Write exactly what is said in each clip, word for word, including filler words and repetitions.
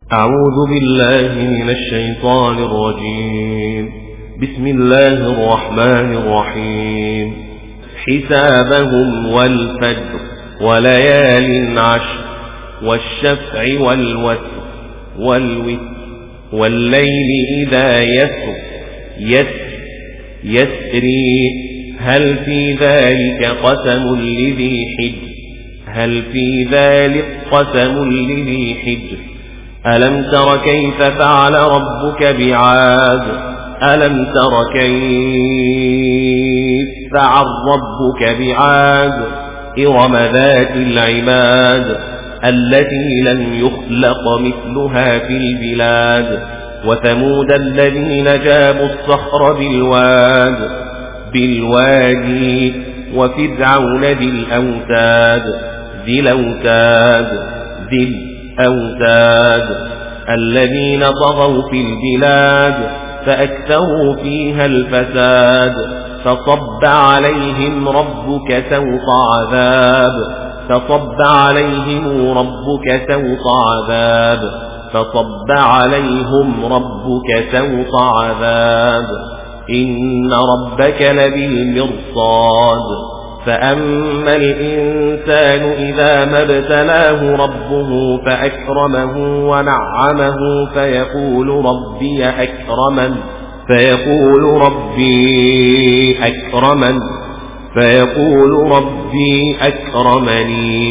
أعوذ بالله من الشيطان الرجيم. بسم الله الرحمن الرحيم. حسابهم والفجر وليال عشر والشفع والوتر والوتر والليل إذا يسر يسر يسري هل في ذلك قسم لذي حجر هل في ذلك قسم لذي حجر ألم تر كيف فعل ربك بعاد ألم تر كيف فعل ربك بعاد إرم ذات العماد التي لم يخلق مثلها في البلاد وثمود الذين جابوا الصخر بالواد بالوادي وفرعون ذي الأوتاد ذي الأوتاد ذي الأوتاد الذين طغوا في البلاد فأكثروا فيها الفساد فصب عليهم ربك سوط عذاب فصب عليهم ربك سوط عذاب فصب عليهم ربك سوط عذاب إن ربك لبالمرصاد فأما الإنسان إذا ما ابتلاه ربه فأكرمه ونعمه فيقول ربي أكرمن فيقول ربي أكرمن فيقول ربي أكرمني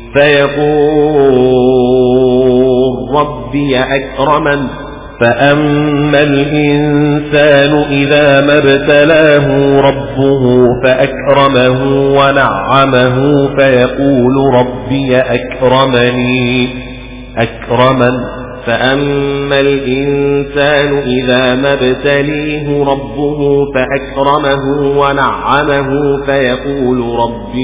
فيقول ربي أكرمن فأما الإنسان إذا ما ابتلاه ربه فأكرمه ونعمه فيقول ربي أكرمني أكرمن فأما الإنسان إذا ما ابتليه ربه فأكرمه ونعمه فيقول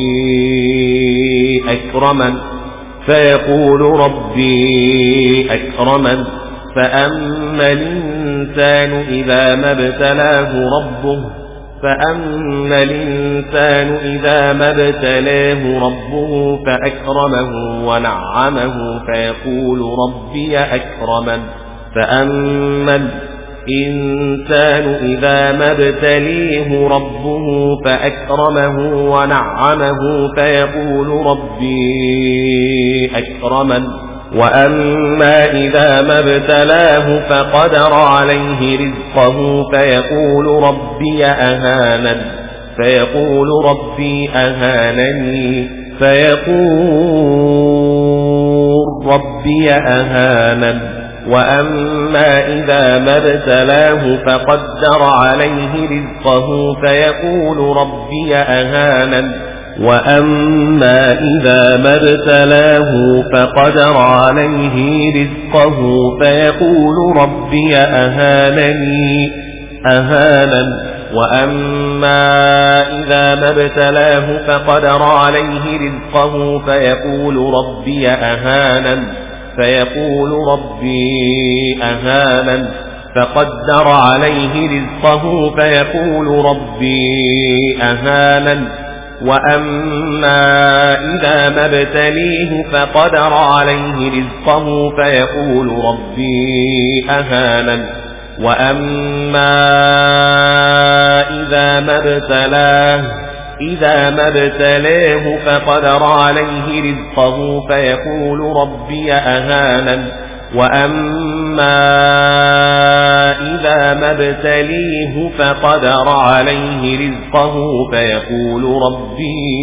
ربي أكرمن فيقول ربي أكرمن فأما الإنسان إذا ما ابتلاه ربه فأما الإنسان إذا ما ابتلاه ربه فأكرمه ونعمه فيقول ربي أكرمن فأما الإنسان إذا ما ابتليه ربه فأكرمه ونعمه فيقول ربي أكرمن وأما إذا ما ابتلاه فقدر عليه رزقه فيقول ربي أهانن فيقول ربي أهانني فيقول ربي أهانن وأما إذا ما ابتلاه فقدر عليه رزقه فيقول ربي أهانن وأما إذا ما ابتلاه فقدر عليه رزقه فيقول ربي أهانني أهانن وأما إذا ما ابتلاه فقدر عليه رزقه فيقول ربي أهانن فيقول ربي أهانن فقدر عليه رزقه فيقول ربي أهانن وأما إذا ما ابتليه فقدر عليه رزقه فيقول ربي أهانن وأما إذا ما ابتلاه إذا ما ابتلاه فقدر عليه رزقه فيقول ربي أهانن وأما إذا ما ابتليه فقدر عليه رزقه فيقول ربي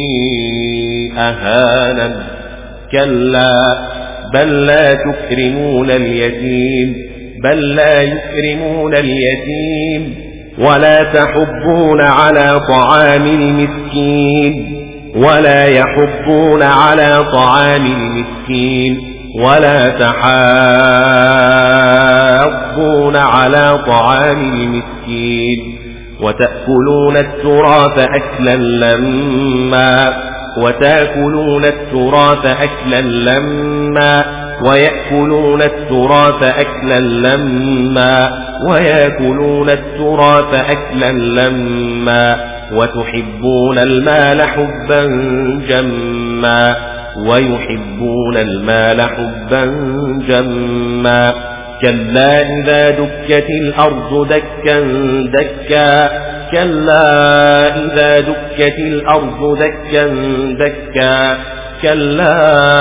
أهانن كلا بل لا تكرمون اليتيم بل لا يكرمون اليتيم ولا تحضون على طعام المسكين ولا يحضون على طعام المسكين ولا تحاضون على طعام المسكين وتأكلون التراث أكلا لما وتأكلون التراث أكلا لما ويأكلون التراث أكلا لما ويأكلون التراث أكلا لما وتحبون المال حبا جما ويحبون المال حبا جما كلا إذا دكت الأرض دكا دكا كلا إذا دكت الأرض دكا دكا كلا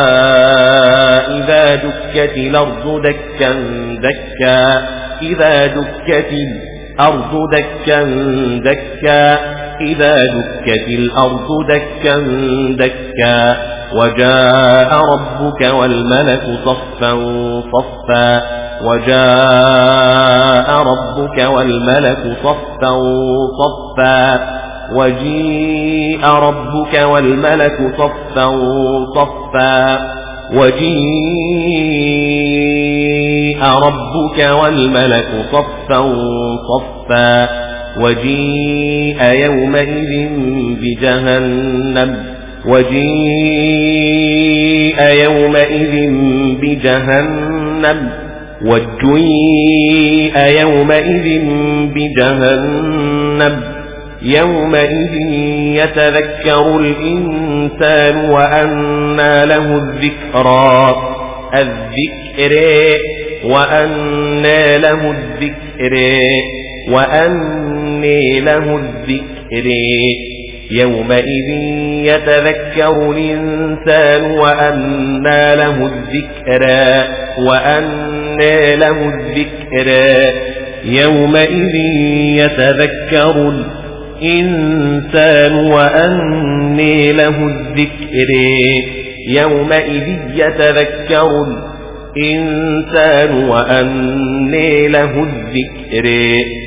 إذا دكت الأرض دكا دكا إذا دكت الأرض دكا دكا إذا دكت الأرض دكا دكا وجاء ربك والملك صفا صفا وجاء ربك والملك صفا صفا وجيء ربك والملك صفا صفا وجيء ربك والملك صفا صفا وجيء يومئذ بجهنم وجيء يومئذ بجهنم وجيء يومئذ بجهنم يومئذ يتذكر الإنسان وأنى له الذكرى الذكر وأنى له الذكر وأنى له الذكر يومئذ يتذكر الإنسان وأنى له الذكرى وأنى له الذكرى يومئذ يتذكر الإنسان وأنى له الذكر يومئذ يتذكر الإنسان وأنى له الذكر